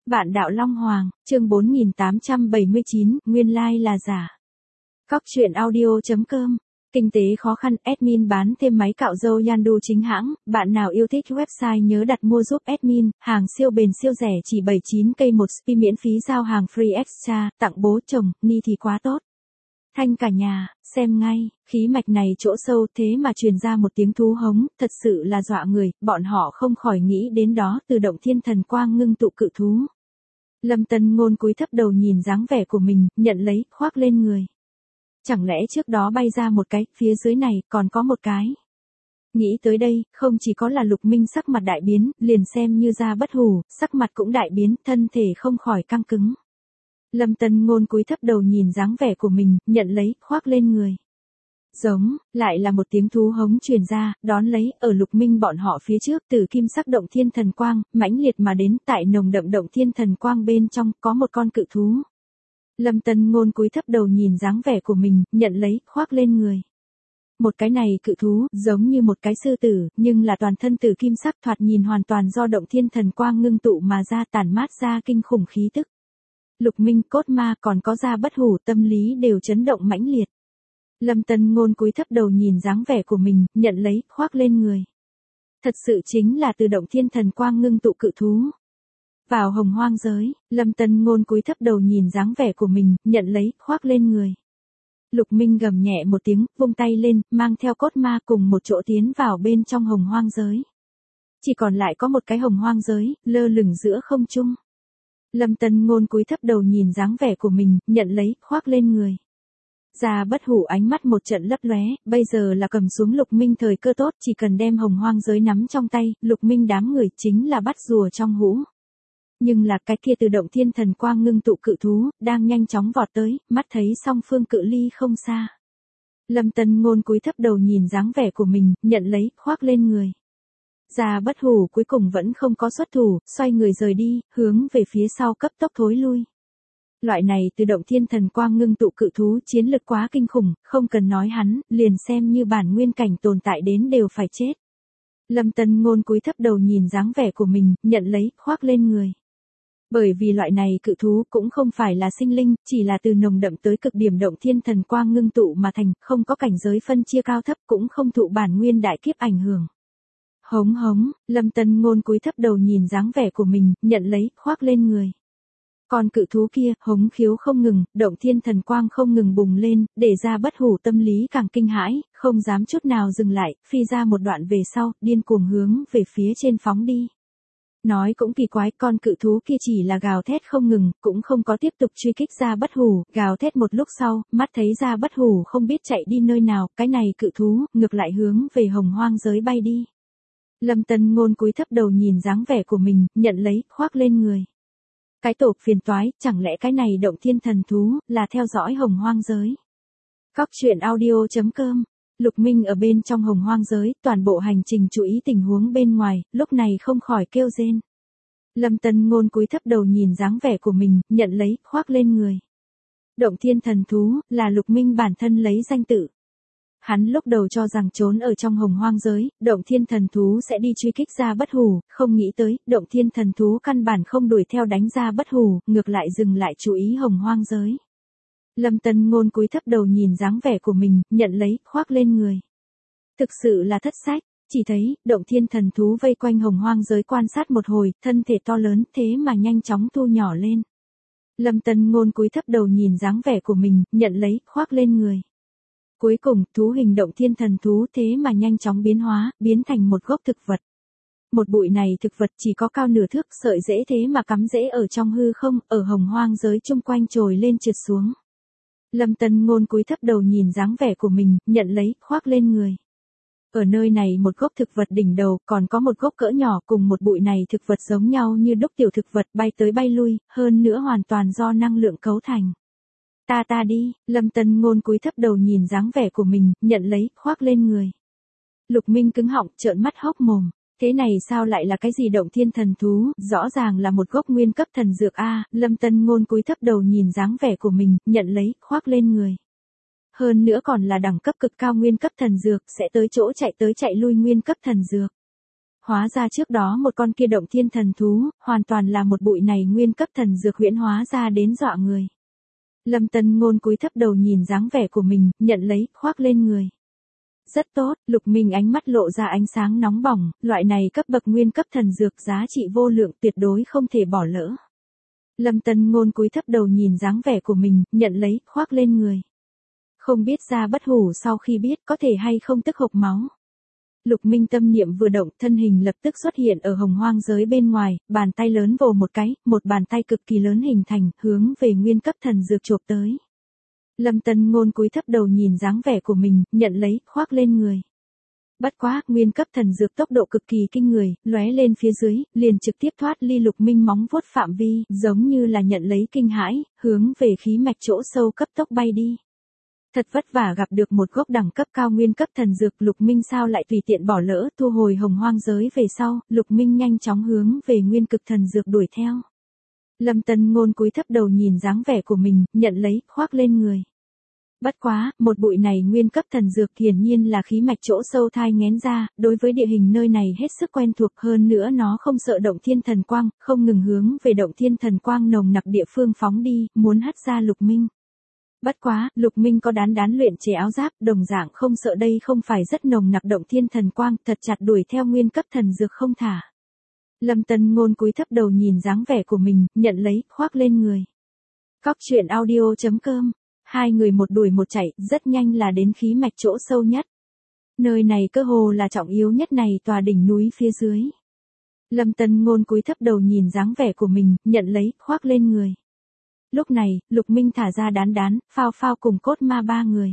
Vạn đạo Long Hoàng, chương 4879, nguyên lai là giả. Cóc truyện audio.com. Kinh tế khó khăn, admin bán thêm máy cạo râu Yandu chính hãng, bạn nào yêu thích website nhớ đặt mua giúp admin, hàng siêu bền siêu rẻ chỉ 79k một spi miễn phí giao hàng free extra, tặng bố chồng, ni thì quá tốt. Thanh cả nhà, xem ngay, khí mạch này chỗ sâu thế mà truyền ra một tiếng thú hống, thật sự là dọa người, bọn họ không khỏi nghĩ đến đó từ động thiên thần quang ngưng tụ cự thú. Lâm Tân Ngôn cúi thấp đầu nhìn dáng vẻ của mình, nhận lấy, khoác lên người. Chẳng lẽ trước đó bay ra một cái, phía dưới này còn có một cái. Nghĩ tới đây, không chỉ có là Lục Minh sắc mặt đại biến, liền xem như ra bất hủ, sắc mặt cũng đại biến, thân thể không khỏi căng cứng. Lâm Tân Ngôn cúi thấp đầu nhìn dáng vẻ của mình, nhận lấy, khoác lên người. Giống, lại là một tiếng thú hống truyền ra, đón lấy, ở Lục Minh bọn họ phía trước, từ kim sắc động thiên thần quang, mãnh liệt mà đến, tại nồng đậm động thiên thần quang bên trong, có một con cự thú. Lâm Tân Ngôn cúi thấp đầu nhìn dáng vẻ của mình, nhận lấy, khoác lên người. Một cái này cự thú, giống như một cái sư tử, nhưng là toàn thân từ kim sắc thoạt nhìn hoàn toàn do động thiên thần quang ngưng tụ mà ra tản mát ra kinh khủng khí tức. Lục Minh, Cốt Ma còn có ra bất hủ tâm lý đều chấn động mãnh liệt. Lâm Tân Ngôn cúi thấp đầu nhìn dáng vẻ của mình, nhận lấy, khoác lên người. Thật sự chính là từ động thiên thần quang ngưng tụ cự thú. Vào hồng hoang giới, Lâm Tân Ngôn cúi thấp đầu nhìn dáng vẻ của mình, nhận lấy, khoác lên người. Lục Minh gầm nhẹ một tiếng, vung tay lên, mang theo Cốt Ma cùng một chỗ tiến vào bên trong hồng hoang giới. Chỉ còn lại có một cái hồng hoang giới, lơ lửng giữa không trung. Lâm Tân Ngôn cúi thấp đầu nhìn dáng vẻ của mình, nhận lấy, khoác lên người. Ra bất hủ ánh mắt một trận lấp lóe, bây giờ là cầm xuống Lục Minh thời cơ tốt, chỉ cần đem hồng hoang giới nắm trong tay, Lục Minh đám người chính là bắt rùa trong hũ. Nhưng là cái kia từ động thiên thần quang ngưng tụ cự thú, đang nhanh chóng vọt tới, mắt thấy song phương cự ly không xa. Lâm Tân Ngôn cúi thấp đầu nhìn dáng vẻ của mình, nhận lấy, khoác lên người. Ra bất hủ cuối cùng vẫn không có xuất thủ, xoay người rời đi, hướng về phía sau cấp tốc thối lui. Loại này từ động thiên thần quang ngưng tụ cự thú chiến lực quá kinh khủng, không cần nói hắn, liền xem như bản nguyên cảnh tồn tại đến đều phải chết. Lâm Tân Ngôn cúi thấp đầu nhìn dáng vẻ của mình, nhận lấy, khoác lên người. Bởi vì loại này cự thú cũng không phải là sinh linh, chỉ là từ nồng đậm tới cực điểm động thiên thần quang ngưng tụ mà thành, không có cảnh giới phân chia cao thấp cũng không thụ bản nguyên đại kiếp ảnh hưởng. Hống hống, Lâm Tân Ngôn cúi thấp đầu nhìn dáng vẻ của mình, nhận lấy, khoác lên người. Còn cự thú kia, hống khiếu không ngừng, động thiên thần quang không ngừng bùng lên, để ra bất hủ tâm lý càng kinh hãi, không dám chút nào dừng lại, phi ra một đoạn về sau, điên cuồng hướng về phía trên phóng đi. Nói cũng kỳ quái, con cự thú kia chỉ là gào thét không ngừng, cũng không có tiếp tục truy kích ra bất hủ, gào thét một lúc sau, mắt thấy ra bất hủ không biết chạy đi nơi nào, cái này cự thú, ngược lại hướng về hồng hoang giới bay đi. Lâm Tân Ngôn cúi thấp đầu nhìn dáng vẻ của mình, nhận lấy, khoác lên người. Cái tổ phiền toái, chẳng lẽ cái này động thiên thần thú, là theo dõi hồng hoang giới. Cóc truyện audio.com. Lục Minh ở bên trong hồng hoang giới, toàn bộ hành trình chú ý tình huống bên ngoài, lúc này không khỏi kêu rên. Lâm Tân Ngôn cúi thấp đầu nhìn dáng vẻ của mình, nhận lấy, khoác lên người. Động thiên thần thú, là Lục Minh bản thân lấy danh tự. Hắn lúc đầu cho rằng trốn ở trong hồng hoang giới, động thiên thần thú sẽ đi truy kích ra bất hủ, không nghĩ tới, động thiên thần thú căn bản không đuổi theo đánh ra bất hủ, ngược lại dừng lại chú ý hồng hoang giới. Lâm Tân Ngôn cúi thấp đầu nhìn dáng vẻ của mình, nhận lấy, khoác lên người. Thực sự là thất sách, chỉ thấy, động thiên thần thú vây quanh hồng hoang giới quan sát một hồi, thân thể to lớn, thế mà nhanh chóng thu nhỏ lên. Lâm Tân Ngôn cúi thấp đầu nhìn dáng vẻ của mình, nhận lấy, khoác lên người. Cuối cùng, thú hình động thiên thần thú thế mà nhanh chóng biến hóa, biến thành một gốc thực vật. Một bụi này thực vật chỉ có cao nửa thước, sợi rễ thế mà cắm rễ ở trong hư không, ở hồng hoang giới chung quanh trồi lên trượt xuống. Lâm Tân Ngôn cúi thấp đầu nhìn dáng vẻ của mình, nhận lấy, khoác lên người. Ở nơi này một gốc thực vật đỉnh đầu, còn có một gốc cỡ nhỏ cùng một bụi này thực vật giống nhau như đúc tiểu thực vật bay tới bay lui, hơn nữa hoàn toàn do năng lượng cấu thành. Ta đi, Lâm Tân Ngôn cúi thấp đầu nhìn dáng vẻ của mình, nhận lấy, khoác lên người. Lục Minh cứng họng, trợn mắt hốc mồm. Thế này sao lại là cái gì động thiên thần thú, rõ ràng là một gốc nguyên cấp thần dược a. Lâm Tân Ngôn cúi thấp đầu nhìn dáng vẻ của mình, nhận lấy, khoác lên người. Hơn nữa còn là đẳng cấp cực cao nguyên cấp thần dược, sẽ tới chỗ chạy tới chạy lui nguyên cấp thần dược. hóa ra trước đó một con kia động thiên thần thú, hoàn toàn là một bụi này nguyên cấp thần dược huyễn hóa ra đến dọa người. Lâm Tân Ngôn cúi thấp đầu nhìn dáng vẻ của mình, nhận lấy, khoác lên người. Rất tốt, Lục Minh ánh mắt lộ ra ánh sáng nóng bỏng, loại này cấp bậc nguyên cấp thần dược giá trị vô lượng tuyệt đối không thể bỏ lỡ. Lâm Tân Ngôn cúi thấp đầu nhìn dáng vẻ của mình, nhận lấy, khoác lên người. Không biết ra bất hủ sau khi biết có thể hay không tức hộc máu. Lục Minh tâm niệm vừa động, thân hình lập tức xuất hiện ở hồng hoang giới bên ngoài, bàn tay lớn vồ một cái, một bàn tay cực kỳ lớn hình thành, hướng về nguyên cấp thần dược chộp tới. Lâm Tân Ngôn cúi thấp đầu nhìn dáng vẻ của mình, nhận lấy, khoác lên người. Bất quá, nguyên cấp thần dược tốc độ cực kỳ kinh người, lóe lên phía dưới, liền trực tiếp thoát ly Lục Minh móng vuốt phạm vi, giống như là nhận lấy kinh hãi, hướng về khí mạch chỗ sâu cấp tốc bay đi. Thật vất vả gặp được một gốc đẳng cấp cao nguyên cấp thần dược, Lục Minh sao lại tùy tiện bỏ lỡ, thu hồi hồng hoang giới về sau, Lục Minh nhanh chóng hướng về nguyên cực thần dược đuổi theo. Lâm Tân Ngôn cúi thấp đầu nhìn dáng vẻ của mình, nhận lấy, khoác lên người. Bất quá, một bụi này nguyên cấp thần dược hiển nhiên là khí mạch chỗ sâu thai nghén ra, đối với địa hình nơi này hết sức quen thuộc, hơn nữa nó không sợ động thiên thần quang, không ngừng hướng về động thiên thần quang nồng nặc địa phương phóng đi, muốn hất ra Lục Minh. Bất quá, Lục Minh có đán luyện chế áo giáp, đồng dạng không sợ đây không phải rất nồng nặc động thiên thần quang, thật chặt đuổi theo nguyên cấp thần dược không thả. Lâm Tân Ngôn cúi thấp đầu nhìn dáng vẻ của mình, nhận lấy, khoác lên người. Cóc truyện audio.com. Hai người một đuổi một chạy, rất nhanh là đến khí mạch chỗ sâu nhất. Nơi này cơ hồ là trọng yếu nhất này tòa đỉnh núi phía dưới. Lâm Tân Ngôn cúi thấp đầu nhìn dáng vẻ của mình, nhận lấy, khoác lên người. Lúc này, Lục Minh thả ra đán, phao phao cùng cốt ma ba người.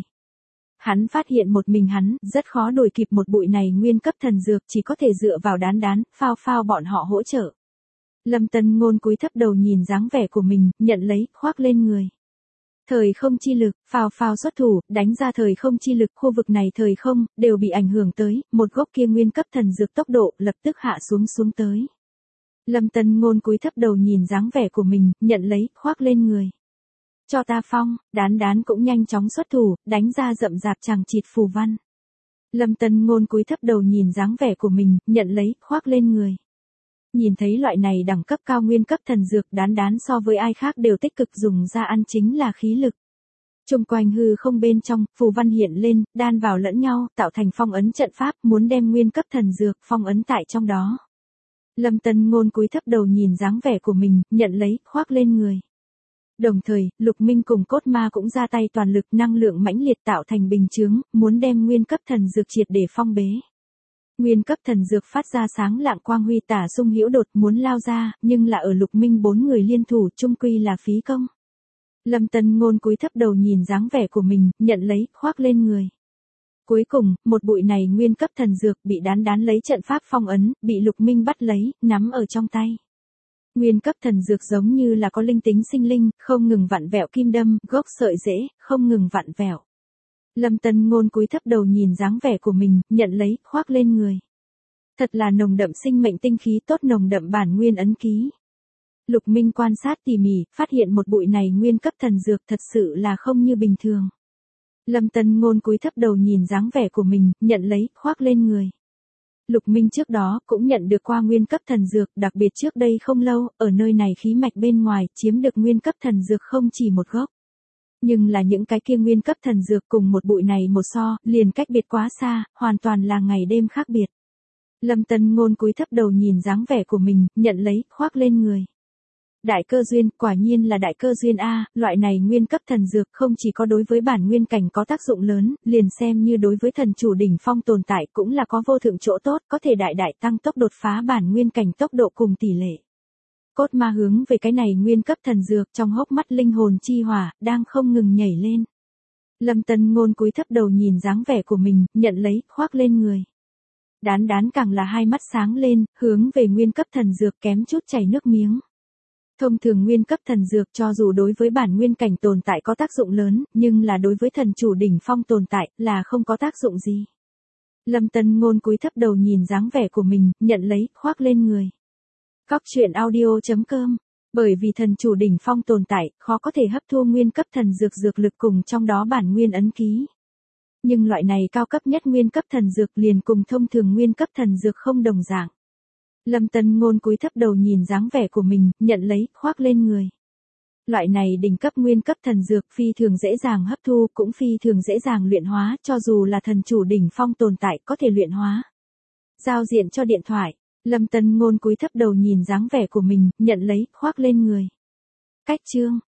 Hắn phát hiện một mình hắn, rất khó đuổi kịp một bụi này nguyên cấp thần dược, chỉ có thể dựa vào đán, phao phao bọn họ hỗ trợ. Lâm Tân Ngôn cúi thấp đầu nhìn dáng vẻ của mình, nhận lấy, khoác lên người. Thời không chi lực, phao phao xuất thủ, đánh ra thời không chi lực, khu vực này thời không, đều bị ảnh hưởng tới, một gốc kia nguyên cấp thần dược tốc độ, lập tức hạ xuống tới. Lâm Tân Ngôn cúi thấp đầu nhìn dáng vẻ của mình, nhận lấy, khoác lên người. Cho ta phong, đán cũng nhanh chóng xuất thủ, đánh ra rậm rạp chằng chịt phù văn. Lâm Tân Ngôn cúi thấp đầu nhìn dáng vẻ của mình, nhận lấy, khoác lên người. Nhìn thấy loại này đẳng cấp cao nguyên cấp thần dược, đán so với ai khác đều tích cực dùng ra ăn chính là khí lực. Trung quanh hư không bên trong, phù văn hiện lên, đan vào lẫn nhau, tạo thành phong ấn trận pháp, muốn đem nguyên cấp thần dược phong ấn tại trong đó. Lâm Tân Ngôn cúi thấp đầu nhìn dáng vẻ của mình, nhận lấy, khoác lên người. Đồng thời, Lục Minh cùng cốt ma cũng ra tay toàn lực, năng lượng mãnh liệt tạo thành bình chướng, muốn đem nguyên cấp thần dược triệt để phong bế. Nguyên cấp thần dược phát ra sáng lạng quang huy tả xung hữu đột muốn lao ra, nhưng là ở Lục Minh bốn người liên thủ chung quy là phí công. Lâm Tân Ngôn cúi thấp đầu nhìn dáng vẻ của mình, nhận lấy, khoác lên người. Cuối cùng, một bụi này nguyên cấp thần dược bị đán lấy trận pháp phong ấn, bị Lục Minh bắt lấy, nắm ở trong tay. Nguyên cấp thần dược giống như là có linh tính sinh linh, không ngừng vặn vẹo kim đâm, gốc sợi rễ, không ngừng vặn vẹo. Lâm Tân Ngôn cúi thấp đầu nhìn dáng vẻ của mình, nhận lấy, khoác lên người. Thật là nồng đậm sinh mệnh tinh khí tốt, nồng đậm bản nguyên ấn ký. Lục Minh quan sát tỉ mỉ, phát hiện một bụi này nguyên cấp thần dược thật sự là không như bình thường. Lâm Tân Ngôn cúi thấp đầu nhìn dáng vẻ của mình, nhận lấy, khoác lên người. Lục Minh trước đó cũng nhận được qua nguyên cấp thần dược, đặc biệt trước đây không lâu, ở nơi này khí mạch bên ngoài, chiếm được nguyên cấp thần dược không chỉ một gốc. Nhưng là những cái kia nguyên cấp thần dược cùng một bụi này một so, liền cách biệt quá xa, hoàn toàn là ngày đêm khác biệt. Lâm Tân Ngôn cúi thấp đầu nhìn dáng vẻ của mình, nhận lấy, khoác lên người. Đại cơ duyên, quả nhiên là đại cơ duyên a, loại này nguyên cấp thần dược không chỉ có đối với bản nguyên cảnh có tác dụng lớn, liền xem như đối với thần chủ đỉnh phong tồn tại cũng là có vô thượng chỗ tốt, có thể đại tăng tốc đột phá bản nguyên cảnh tốc độ cùng tỷ lệ. Cốt ma hướng về cái này nguyên cấp thần dược, trong hốc mắt linh hồn chi hỏa, đang không ngừng nhảy lên. Lâm Tân Ngôn cúi thấp đầu nhìn dáng vẻ của mình, nhận lấy, khoác lên người. Đán càng là hai mắt sáng lên, hướng về nguyên cấp thần dược kém chút chảy nước miếng. Thông thường nguyên cấp thần dược cho dù đối với bản nguyên cảnh tồn tại có tác dụng lớn, nhưng là đối với thần chủ đỉnh phong tồn tại, là không có tác dụng gì. Lâm Tân Ngôn cúi thấp đầu nhìn dáng vẻ của mình, nhận lấy, khoác lên người. Cóc truyện audio.com. Bởi vì thần chủ đỉnh phong tồn tại, khó có thể hấp thu nguyên cấp thần dược lực cùng trong đó bản nguyên ấn ký. Nhưng loại này cao cấp nhất nguyên cấp thần dược liền cùng thông thường nguyên cấp thần dược không đồng dạng. Lâm Tân Ngôn cúi thấp đầu nhìn dáng vẻ của mình, nhận lấy, khoác lên người. Loại này đỉnh cấp nguyên cấp thần dược phi thường dễ dàng hấp thu, cũng phi thường dễ dàng luyện hóa, cho dù là thần chủ đỉnh phong tồn tại có thể luyện hóa. Giao diện cho điện thoại. Lâm Tân Ngôn cúi thấp đầu nhìn dáng vẻ của mình, nhận lấy, khoác lên người. Cách chương.